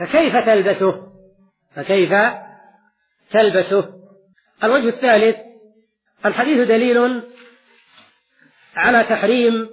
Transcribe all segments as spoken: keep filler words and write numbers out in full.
فكيف تلبسه فكيف تلبسه الوجه الثالث: الحديث دليل على تحريم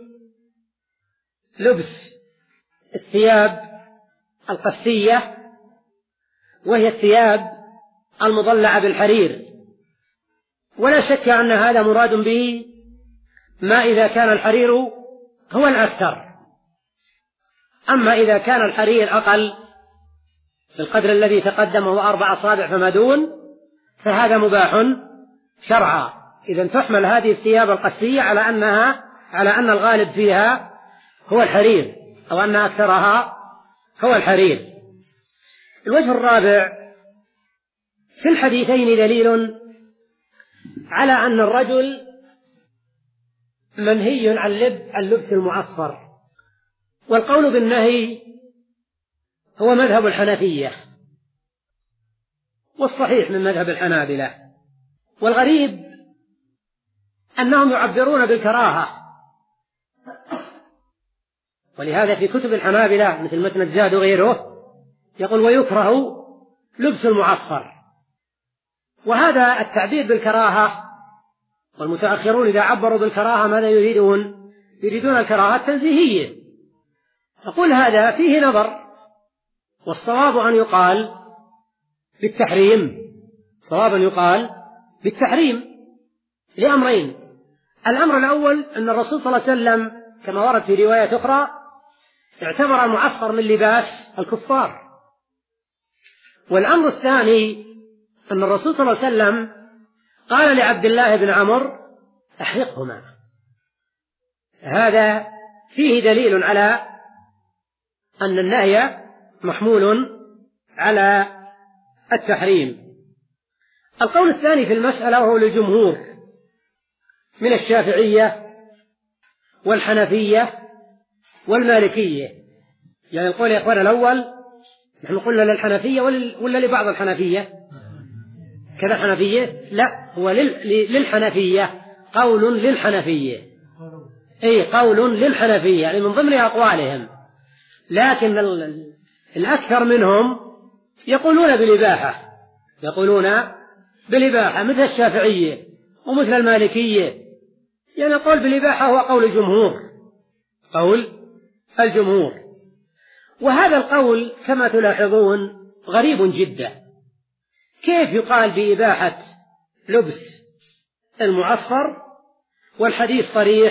لبس الثياب القسية، وهي الثياب المضلعة بالحرير، ولا شك أن هذا مراد به ما إذا كان الحرير هو الأكثر. أما إذا كان الحرير أقل بالقدر الذي تقدم وهو أربع أصابع فما دون فهذا مباح شرعا. إذن تحمل هذه الثياب القسية على أنها على أن الغالب فيها هو الحرير، أو أن أكثرها هو الحرير. الوجه الرابع: في الحديثين دليل على أن الرجل منهي عن اللبس المعصفر، والقول بالنهي هو مذهب الحنفية، والصحيح من مذهب الحنابلة. والغريب أنهم يعبرون بالكراهة، ولهذا في كتب الحنابلة مثل متن الزاد وغيره يقول ويكره لبس المعصفر. وهذا التعبير بالكراهة، والمتأخرون إذا عبروا بالكراهة ماذا يريدون؟ يريدون الكراهة التنزيهية. أقول هذا فيه نظر، والصواب أن يقال بالتحريم، صواب أن يقال بالتحريم لأمرين: الأمر الأول أن الرسول صلى الله عليه وسلم كما ورد في رواية أخرى اعتبر المعصفر من لباس الكفار. والأمر الثاني أن الرسول صلى الله عليه وسلم قال لعبد الله بن عمرو احرقهما. هذا فيه دليل على أن النهي محمول على التحريم. القول الثاني في المسألة وهو للجمهور من الشافعية والحنفية والمالكية. يعني القول يا إخوان الأول نحن قلنا للحنفية ولا لبعض الحنفية كذا حنفية؟ لا، هو للحنفية، قول للحنفية، أي قول للحنفية يعني من ضمن أقوالهم. لكن الأكثر منهم يقولون بالإباحة، يقولون بالإباحة مثل الشافعية ومثل المالكية. يعني قول بالإباحة هو قول الجمهور، قول الجمهور. وهذا القول كما تلاحظون غريب جدا. كيف يقال بإباحة لبس المعصفر والحديث صريح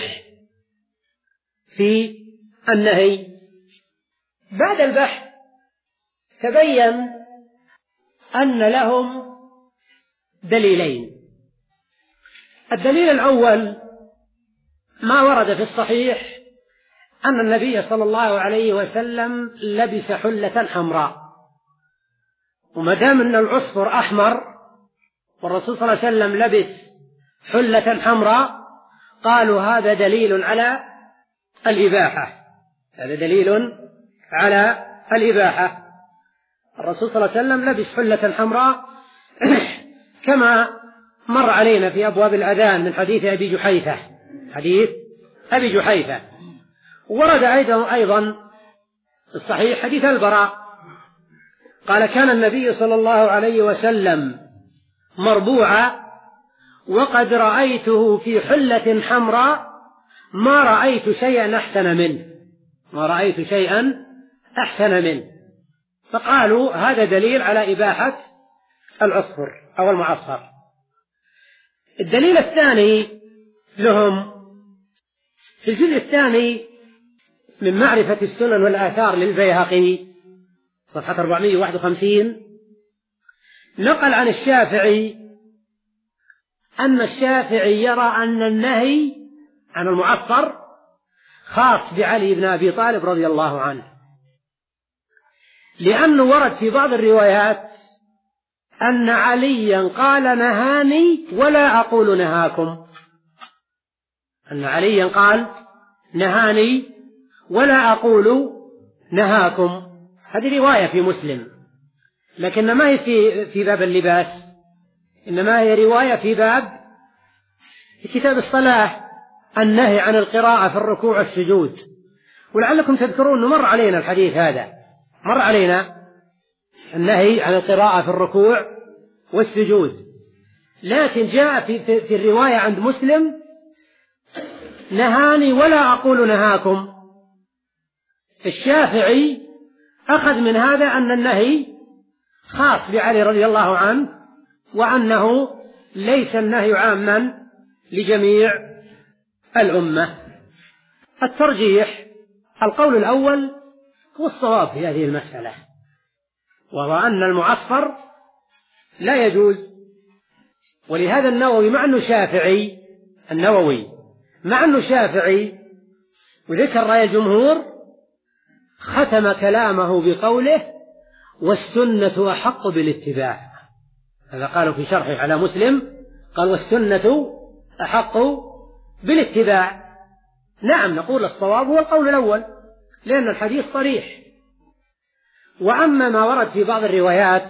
في النهي؟ بعد البحث تبين أن لهم دليلين. الدليل الأول ما ورد في الصحيح أن النبي صلى الله عليه وسلم لبس حلة حمراء، وما دام أن العصفر أحمر والرسول صلى الله عليه وسلم لبس حلة حمراء قالوا هذا دليل على الإباحة، هذا دليل على الإباحة. الرسول صلى الله عليه وسلم لبس حلة حمراء كما مر علينا في أبواب الأذان من حديث أبي جحيفة، حديث أبي جحيفة. ورد أيضا أيضا الصحيح حديث البراء قال كان النبي صلى الله عليه وسلم مربوعا وقد رأيته في حلة حمراء ما رأيت شيئا أحسن منه، ما رأيت شيئا أحسن منه. فقالوا هذا دليل على إباحة العصفر أو المعصفر. الدليل الثاني لهم في الجزء الثاني من معرفة السنن والآثار للبيهقي صفحة أربعمائة وواحد وخمسين، نقل عن الشافعي أن الشافعي يرى أن النهي عن المعصفر خاص بعلي بن أبي طالب رضي الله عنه، لأنه ورد في بعض الروايات أن عليا قال نهاني ولا أقول نهاكم، أن عليا قال نهاني ولا أقول نهاكم. هذه رواية في مسلم، لكن ما هي في في باب اللباس، إنما هي رواية في باب في كتاب الصلاة النهي عن القراءة في الركوع والسجود. ولعلكم تذكرون أنه مر علينا الحديث هذا، مر علينا النهي عن القراءة في الركوع والسجود، لكن جاء في, في, في الرواية عند مسلم نهاني ولا أقول نهاكم. الشافعي أخذ من هذا أن النهي خاص بعلي رضي الله عنه، وأنه ليس النهي عاما لجميع الأمة. الترجيح القول الأول هو الصواب في هذه المسألة، وهو أن المعصفر لا يجوز. ولهذا النووي مع أنه شافعي النووي مع أنه شافعي وذكر رأي الجمهور ختم كلامه بقوله والسنة أحق بالاتباع. هذا قالوا في شرحه على مسلم، قال والسنة أحق بالاتباع. نعم، نقول الصواب هو القول الأول لأن الحديث صريح. وأما ما ورد في بعض الروايات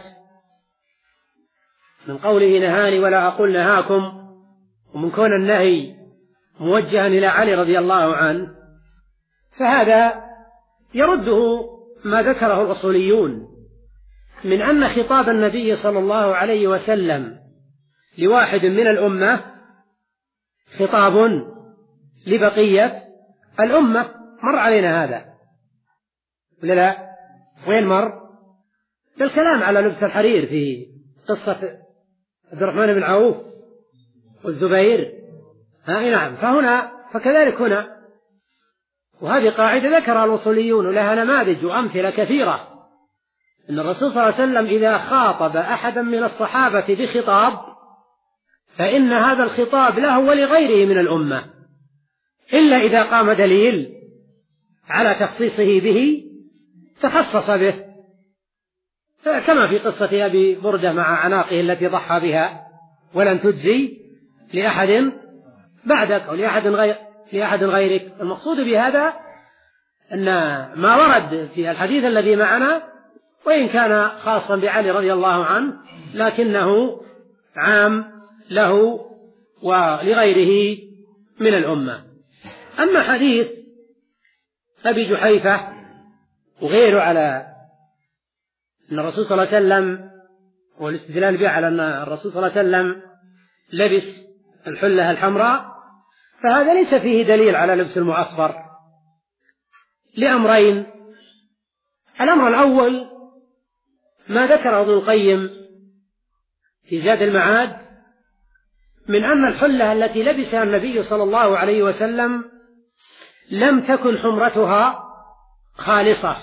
من قوله نهاني ولا أقول نهاكم، ومن كون النهي موجها إلى علي رضي الله عنه، فهذا يرده ما ذكره الأصوليون من أن خطاب النبي صلى الله عليه وسلم لواحد من الأمة خطاب لبقية الأمة. مر علينا هذا ولا لا؟ وين مر؟ بالكلام على لبس الحرير في قصة عبد الرحمن بن عوف والزبير. ها نعم، فهنا فكذلك هنا. وهذه قاعدة ذكرها الأصوليون ولها نماذج وأمثلة كثيرة، أن الرسول صلى الله عليه وسلم إذا خاطب أحدا من الصحابة بخطاب فإن هذا الخطاب له ولغيره من الأمة، إلا إذا قام دليل على تخصيصه به تخصص به، كما في قصة أبي بردة مع عناقه التي ضحى بها ولن تجزي لأحد بعدك أو لأحد غير لأحد غيرك. المقصود بهذا أن ما ورد في الحديث الذي معنا وإن كان خاصا بعلي رضي الله عنه لكنه عام له ولغيره من الأمة. أما حديث أبي جحيفة وغيره على أن الرسول صلى الله عليه وسلم والاستدلال به على أن الرسول صلى الله عليه وسلم لبس الحلة الحمراء، فهذا ليس فيه دليل على لبس المعصفر لأمرين. الأمر الأول ما ذكره ابن القيم في زاد المعاد من أن الحلة التي لبسها النبي صلى الله عليه وسلم لم تكن حمرتها خالصة،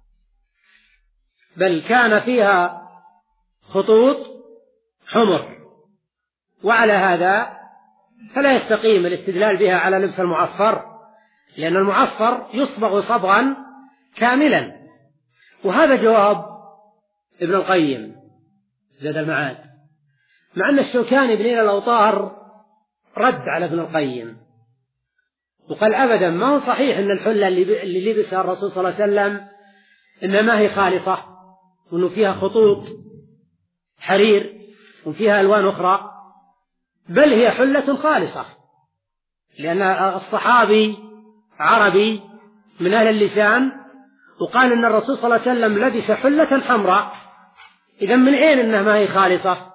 بل كان فيها خطوط حمر، وعلى هذا فلا يستقيم الاستدلال بها على لبس المعصفر، لأن المعصفر يصبغ صبغا كاملا. وهذا جواب ابن القيم زاد المعاد، مع أن الشوكاني بن نيل الأوطار رد على ابن القيم وقال أبدا ما هو صحيح أن الحلة اللي لبسها الرسول صلى الله عليه وسلم إنما هي خالصة، وأنه فيها خطوط حرير وفيها ألوان أخرى، بل هي حلة خالصة، لأن الصحابي عربي من أهل اللسان وقال أن الرسول صلى الله عليه وسلم لبس حلة حمراء، إذا من أين إنها ما هي خالصة؟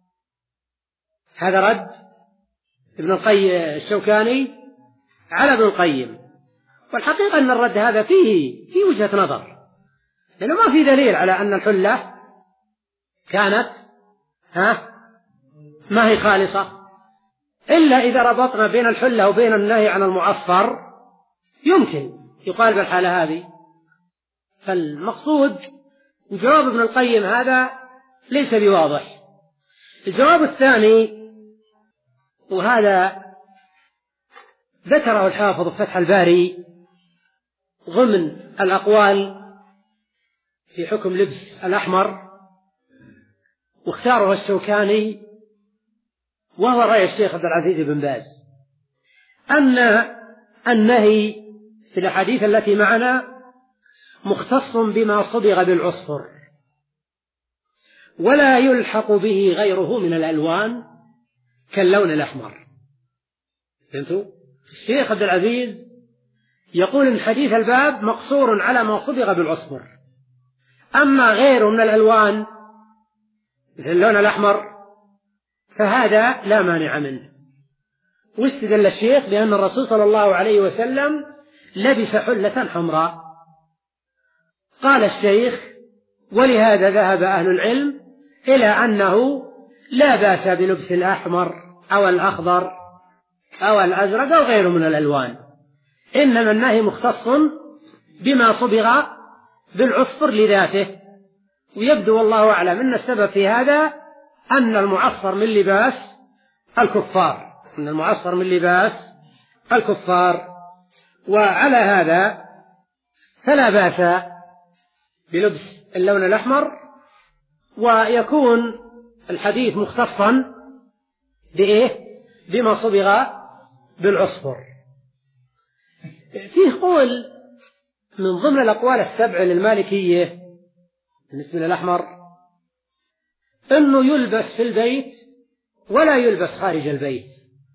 هذا رد ابن القيم الشوكاني على ابن القيم. والحقيقة أن الرد هذا فيه في وجهة نظر، لأنه ما في دليل على أن الحلة كانت ها ما هي خالصة، إلا إذا ربطنا بين الحلة وبين النهي عن المعصفر يمكن يقال بالحالة هذه. فالمقصود جواب ابن القيم هذا ليس بواضح. الجواب الثاني وهذا ذكره الحافظ في فتح الباري ضمن الأقوال في حكم لبس الأحمر، واختاره الشوكاني وهو رأي الشيخ عبد العزيز بن باز، أن النهي في الأحاديث التي معنا مختص بما صبغ بالعصفر ولا يلحق به غيره من الألوان كاللون الأحمر. فهمتوا؟ الشيخ عبد العزيز يقول إن حديث الباب مقصور على ما صبغ بالعصفر، أما غيره من الألوان مثل اللون الأحمر فهذا لا مانع منه. واستدل الشيخ بأن الرسول صلى الله عليه وسلم لبس حلة حمراء. قال الشيخ: ولهذا ذهب أهل العلم إلى أنه لا بأس بلبس الأحمر أو الأخضر أو الأزرق أو غيره من الألوان، إنما النهي مختص بما صبغ بالعصفر لذاته. ويبدو والله أعلم أن السبب في هذا أن المعصفر من لباس الكفار أن المعصفر من لباس الكفار وعلى هذا فلا بأس بلبس اللون الأحمر، ويكون الحديث مختصا بإيه؟ بما صبغ بالعصفر. فيه قول من ضمن الأقوال السبع للمالكية بالنسبة للأحمر أنه يلبس في البيت ولا يلبس خارج البيت،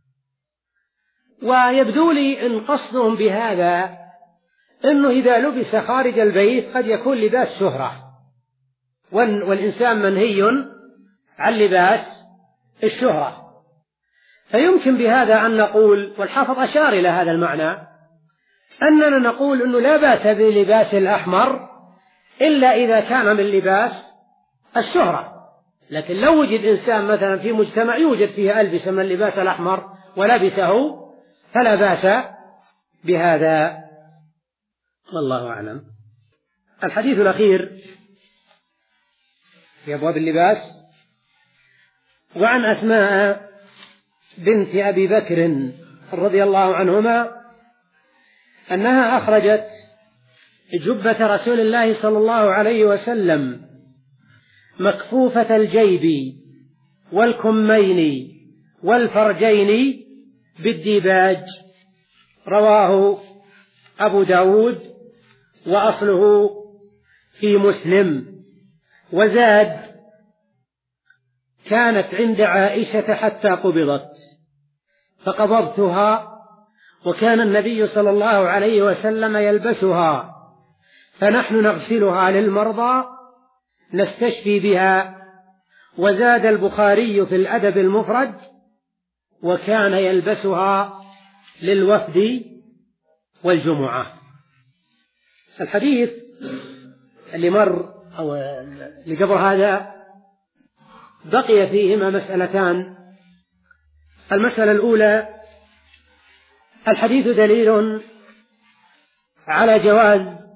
ويبدو لي أن قصدهم بهذا أنه إذا لبس خارج البيت قد يكون لباس شهرة، والإنسان منهي عن لباس الشهرة، فيمكن بهذا أن نقول، والحافظ أشار إلى هذا المعنى، أننا نقول أنه لا بأس بلباس الأحمر إلا إذا كان من لباس الشهرة. لكن لو وجد إنسان مثلا في مجتمع يوجد فيه ألبسة من اللباس الأحمر ولبسه فلا بأس بهذا، والله أعلم. الحديث الأخير في أبواب اللباس: وعن أسماء بنت أبي بكر رضي الله عنهما أنها أخرجت جبة رسول الله صلى الله عليه وسلم مكفوفة الجيب والكمين والفرجين بالديباج، رواه أبو داود وأصله في مسلم. وزاد: كانت عند عائشة حتى قبضت فقبضتها، وكان النبي صلى الله عليه وسلم يلبسها، فنحن نغسلها للمرضى نستشفي بها. وزاد البخاري في الأدب المفرد: وكان يلبسها للوفد والجمعة. الحديث اللي مر أو اللي قبل هذا بقي فيهما مسألتان. المسألة الأولى: الحديث دليل على جواز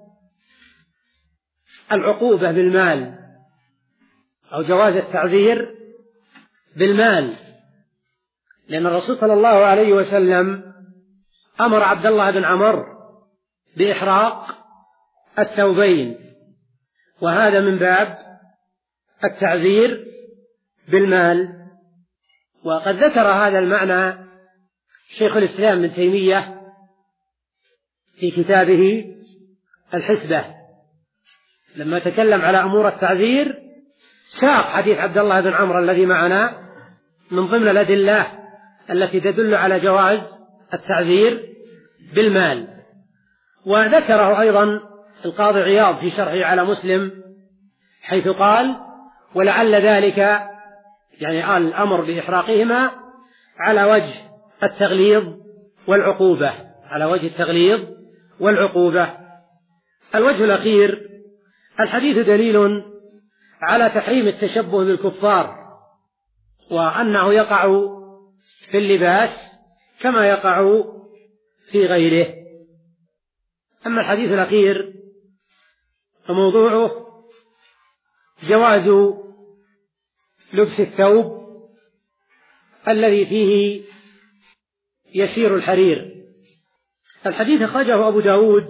العقوبة بالمال أو جواز التعزير بالمال، لأن الرسول صلى الله عليه وسلم أمر عبد الله بن عمرو بإحراق الثوبين، وهذا من باب التعزير بالمال. وقد ذكر هذا المعنى شيخ الإسلام ابن تيمية في كتابه الحسبة لما تكلم على أمور التعزير، ساق حديث عبد الله بن عمرو الذي معنا من ضمن الأدلة التي تدل على جواز التعزير بالمال. وذكره أيضا القاضي عياض في شرحه على مسلم حيث قال: ولعل ذلك يعني قال الأمر بإحراقهما على وجه التغليظ والعقوبة على وجه التغليظ والعقوبة. الوجه الأخير: الحديث دليل على تحريم التشبه بالكفار، وأنه يقع في اللباس كما يقع في غيره. أما الحديث الأخير فموضوعه جواز لبس الثوب الذي فيه يسير الحرير. الحديث أخرجه أبو داود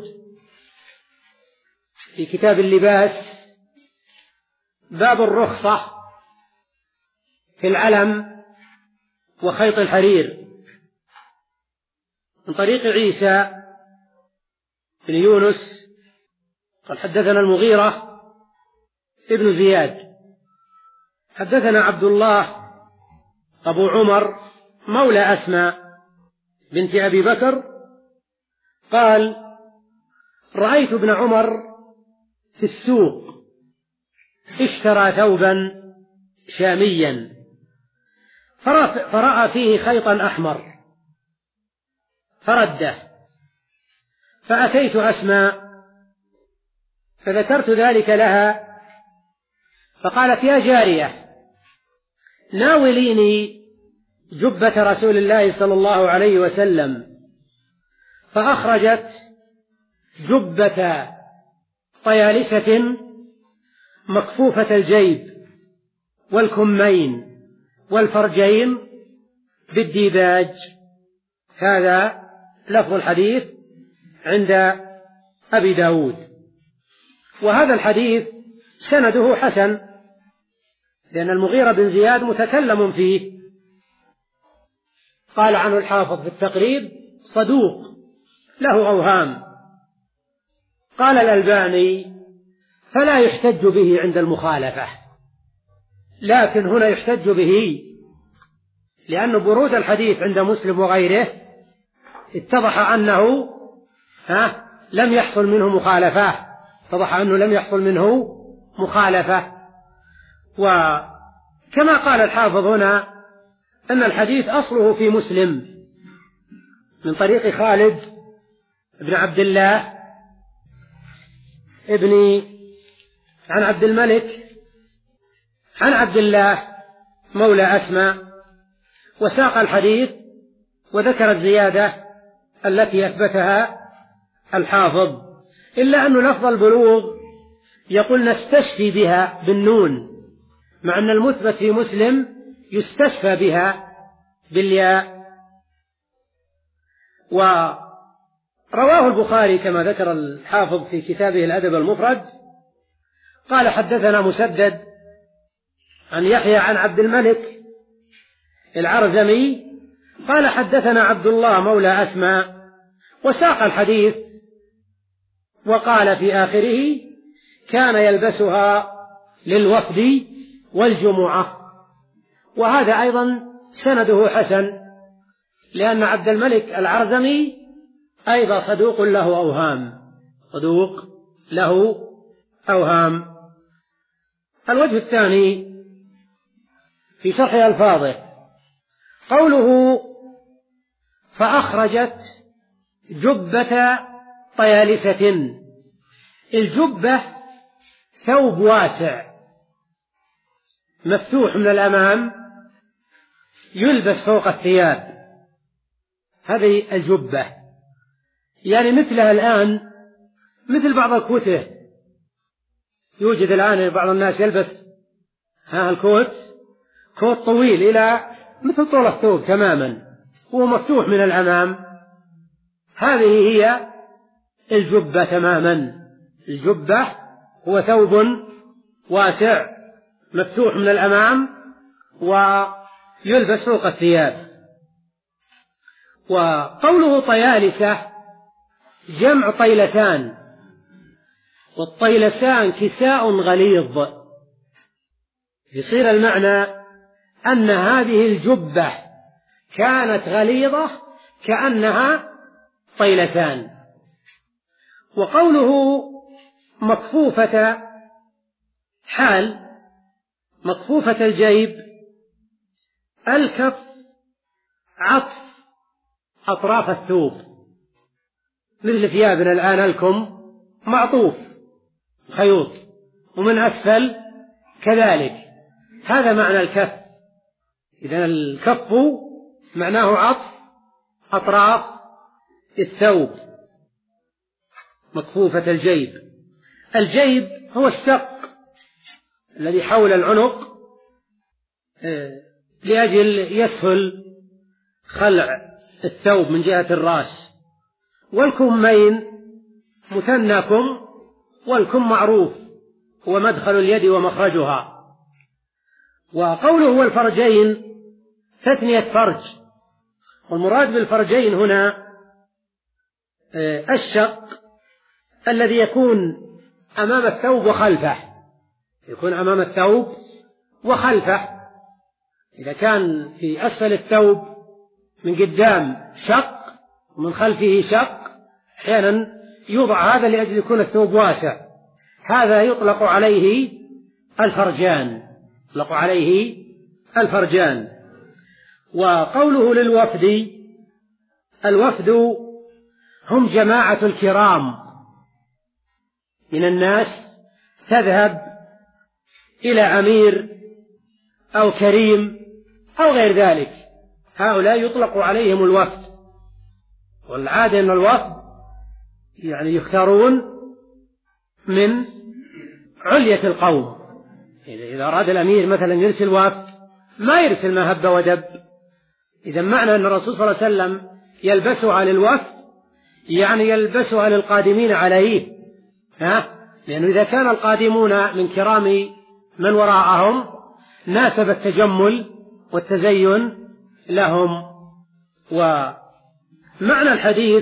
في كتاب اللباس باب الرخصة في العلم وخيط الحرير من طريق عيسى بن يونس قال: حدثنا المغيرة ابن زياد حدثنا عبد الله أبو عمر مولى أسماء بنت أبي بكر قال: رأيت ابن عمر في السوق اشترى ثوبا شاميا فرأى فيه خيطا أحمر فرده، فأتيت أسماء فذكرت ذلك لها، فقالت: يا جارية ناوليني جبة رسول الله صلى الله عليه وسلم. فأخرجت جبة طيالسة مكفوفة الجيب والكمين والفرجين بالديباج. هذا لفظ الحديث عند أبي داود. وهذا الحديث سنده حسن، لأن المغيرة بن زياد متكلم فيه، قال عنه الحافظ في التقريب: صدوق له أوهام. قال الألباني: فلا يحتج به عند المخالفة، لكن هنا يحتج به لأن برود الحديث عند مسلم وغيره اتضح أنه ها لم يحصل منه مخالفة، اتضح أنه لم يحصل منه مخالفة. وكما قال الحافظ هنا أن الحديث أصله في مسلم من طريق خالد بن عبد الله ابن عن عبد الملك عن عبد الله مولى أسماء، وساق الحديث وذكر الزيادة التي أثبتها الحافظ، إلا أن لفظ البلوغ يقول نستشفي بها بالنون، مع أن المثبت في مسلم يستشفى بها بالياء. ورواه البخاري كما ذكر الحافظ في كتابه الأدب المفرد، قال: حدثنا مسدد عن يحيى عن عبد الملك العرزمي قال: حدثنا عبد الله مولى أسماء، وساق الحديث وقال في آخره: كان يلبسها للوفد والجمعة. وهذا أيضا سنده حسن، لأن عبد الملك العرزمي أيضا صدوق له أوهام، صدوق له أوهام. الوجه الثاني في شرح ألفاظه قوله: فأخرجت جبة طيالسة. الجبة ثوب واسع مفتوح من الأمام يلبس فوق الثياب، هذه الجبة، يعني مثلها الآن مثل بعض الكوته، يوجد الآن بعض الناس يلبس ها الكوت كوت طويل إلى مثل طول الثوب تماما وهو مفتوح من الأمام، هذه هي الجبة تماما. الجبة هو ثوب واسع مفتوح من الأمام ويلبس فوق الثياب. وقوله طيالسة جمع طيلسان، والطيلسان كساء غليظ، يصير المعنى أن هذه الجبة كانت غليظة كأنها طيلسان. وقوله مكفوفة حال مكفوفة الجيب، الكف عطف أطراف الثوب، مثل ثيابنا الآن الكم معطوف خيوط، ومن أسفل كذلك، هذا معنى الكف. إذن الكف معناه عطف أطراف الثوب، مكفوفة الجيب. الجيب هو الشق الذي حول العنق لأجل يسهل خلع الثوب من جهة الرأس. والكمين مثنى كم، والكم معروف هو مدخل اليد ومخرجها. وقوله هو الفرجين تثنية فرج، والمراد بالفرجين هنا الشق الذي يكون أمام الثوب وخلفه، يكون أمام الثوب وخلفه. إذا كان في أسفل الثوب من قدام شق ومن خلفه شق، أحيانا يوضع هذا لأجل يكون الثوب واسع، هذا يطلق عليه الفرجان، يطلق عليه الفرجان. وقوله للوفد، الوفد هم جماعة الكرام من الناس تذهب إلى أمير أو كريم أو غير ذلك، هؤلاء يطلق عليهم الوفد. والعادة أن الوفد يعني يختارون من علية القوم. إذا أراد الأمير مثلا يرسل وفد ما يرسل ما هب ودب. إذا معنى أن الرسول صلى الله عليه وسلم يلبسها للوفد يعني يلبسها للقادمين عليه، ها؟ لأنه إذا كان القادمون من كرام من وراءهم ناسب التجمل والتزين لهم. ومعنى الحديث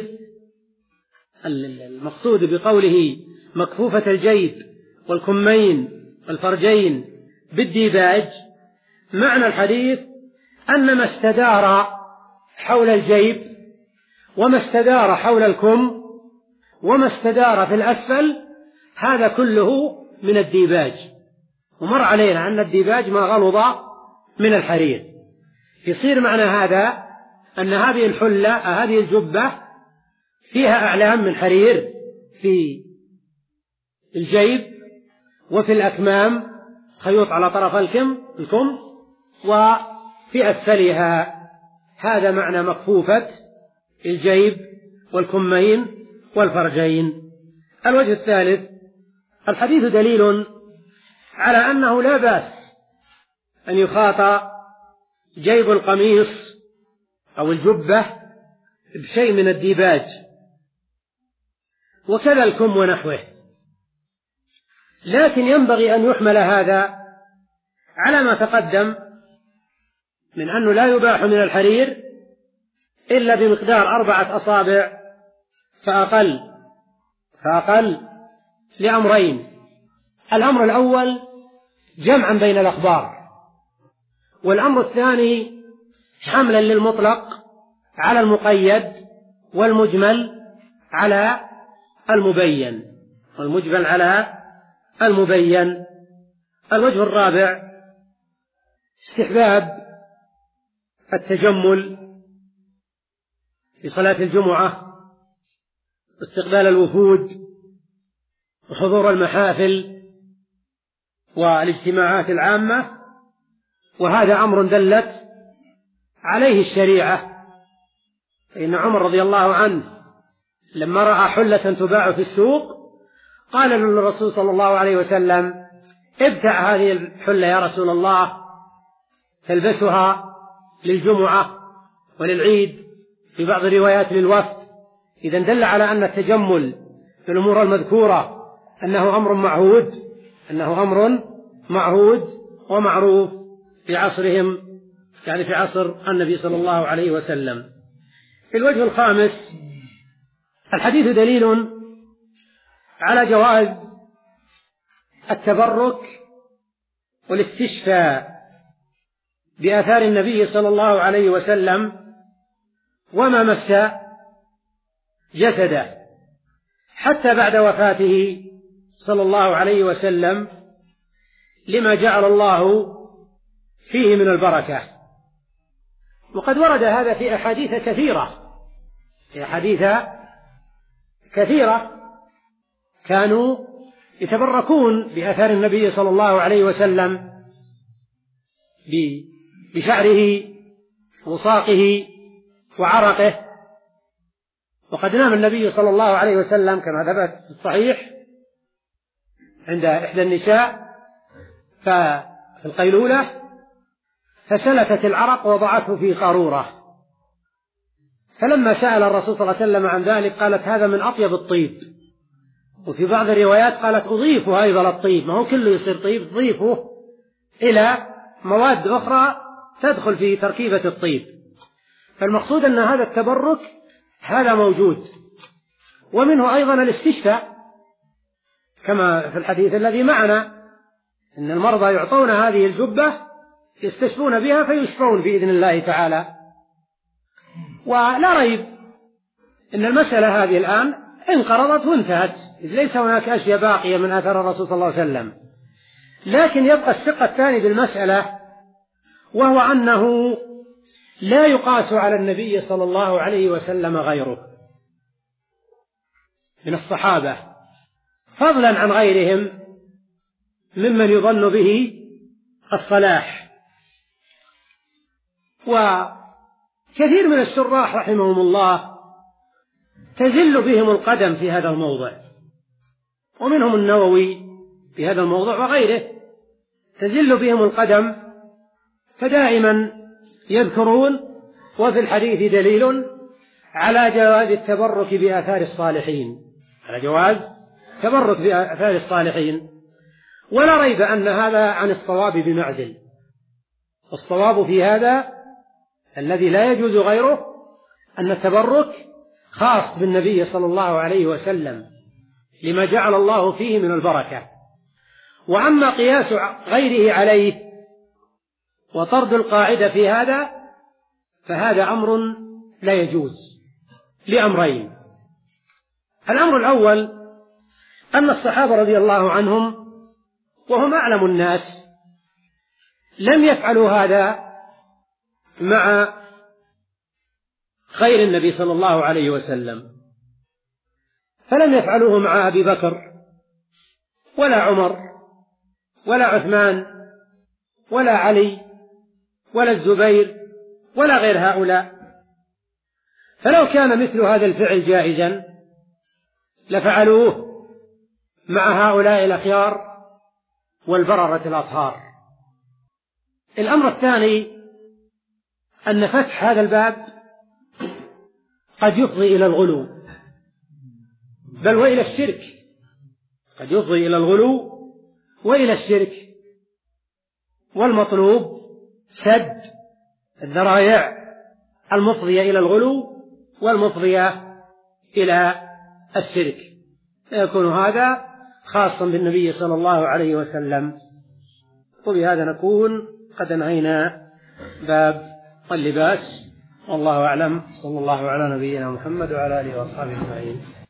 المقصود بقوله مكفوفة الجيب والكمين والفرجين بالديباج، معنى الحديث أن ما استدار حول الجيب وما استدار حول الكم وما استدار في الأسفل هذا كله من الديباج. ومر علينا أن الديباج ما غلظ من الحرير. يصير معنى هذا أن هذه الحلة هذه الجبة فيها أعلام من حرير في الجيب وفي الأكمام، خيوط على طرف الكم الكم وفي أسفلها. هذا معنى مكفوفة الجيب والكمين والفرجين. الوجه الثالث، الحديث دليل على أنه لا بأس أن يخاط جيب القميص أو الجبة بشيء من الديباج، وكذا الكم ونحوه، لكن ينبغي أن يحمل هذا على ما تقدم من أنه لا يباح من الحرير إلا بمقدار أربعة أصابع فأقل فأقل لأمرين. الأمر الأول جمعا بين الأخبار، والأمر الثاني حملا للمطلق على المقيد والمجمل على المبين والمجمل على المبين. الوجه الرابع استحباب التجمل في صلاة الجمعة، استقبال الوفود وحضور المحافل والاجتماعات العامة، وهذا أمر دلت عليه الشريعة. فإن عمر رضي الله عنه لما رأى حلة تباع في السوق قال للرسول صلى الله عليه وسلم: ابتع هذه الحلة يا رسول الله، تلبسها للجمعة وللعيد، في بعض الروايات للوفد. إذا دل على أن التجمل في الأمور المذكورة أنه أمر معهود أنه أمر معهود ومعروف في عصرهم، يعني في عصر النبي صلى الله عليه وسلم. الوجه الخامس، الحديث دليل على جواز التبرك والاستشفاء بآثار النبي صلى الله عليه وسلم وما مس جسده حتى بعد وفاته صلى الله عليه وسلم، لما جعل الله فيه من البركة. وقد ورد هذا في أحاديث كثيرة في أحاديث كثيرة كانوا يتبركون بآثار النبي صلى الله عليه وسلم بشعره وساقه وعرقه. وقد نام النبي صلى الله عليه وسلم كما ثبت في الصحيح عند إحدى النساء في القيلولة، فسلتت العرق ووضعته في قارورة، فلما سأل الرسول صلى الله عليه وسلم عن ذلك قالت: هذا من أطيب الطيب. وفي بعض الروايات قالت: أضيفه أيضا الطيب، ما هو كله يصير طيب، تضيفه إلى مواد أخرى تدخل في تركيبة الطيب. فالمقصود أن هذا التبرك هذا موجود، ومنه أيضا الاستشفاء كما في الحديث الذي معنا، إن المرضى يعطون هذه الجبة يستشفون بها فيشفون بإذن الله تعالى. ولا ريب إن المسألة هذه الآن انقرضت وانتهت، إذ ليس هناك أشياء باقية من آثار الرسول صلى الله عليه وسلم. لكن يبقى الشق الثاني بالمسألة، وهو أنه لا يقاس على النبي صلى الله عليه وسلم غيره من الصحابة، فضلا عن غيرهم ممن يظن به الصلاح. وكثير من الشراح رحمهم الله تزل بهم القدم في هذا الموضع، ومنهم النووي في هذا الموضع وغيره تزل بهم القدم، فدائما يذكرون وفي الحديث دليل على جواز التبرك بآثار الصالحين، على جواز تبرك بآثار الصالحين، ولا ريب أن هذا عن الصواب بمعزل. الصواب في هذا الذي لا يجوز غيره أن التبرك خاص بالنبي صلى الله عليه وسلم لما جعل الله فيه من البركة. وأما قياس غيره عليه وطرد القاعدة في هذا فهذا أمر لا يجوز لأمرين. الأمر الأول أن الصحابة رضي الله عنهم وهم أعلم الناس لم يفعلوا هذا مع غير النبي صلى الله عليه وسلم، فلم يفعلوه مع أبي بكر ولا عمر ولا عثمان ولا علي ولا الزبير ولا غير هؤلاء. فلو كان مثل هذا الفعل جائزا لفعلوه مع هؤلاء الأخيار والبررة الأطهار. الأمر الثاني أن فتح هذا الباب قد يفضي إلى الغلو، بل وإلى الشرك، قد يفضي إلى الغلو وإلى الشرك، والمطلوب سد الذرائع المفضية إلى الغلو والمفضية إلى الشرك، فيكون هذا خاصا بالنبي صلى الله عليه وسلم. وبهذا نكون قد انهينا باب اللباس، والله أعلم. صلى الله على نبينا محمد وعلى آله وأصحابه أجمعين.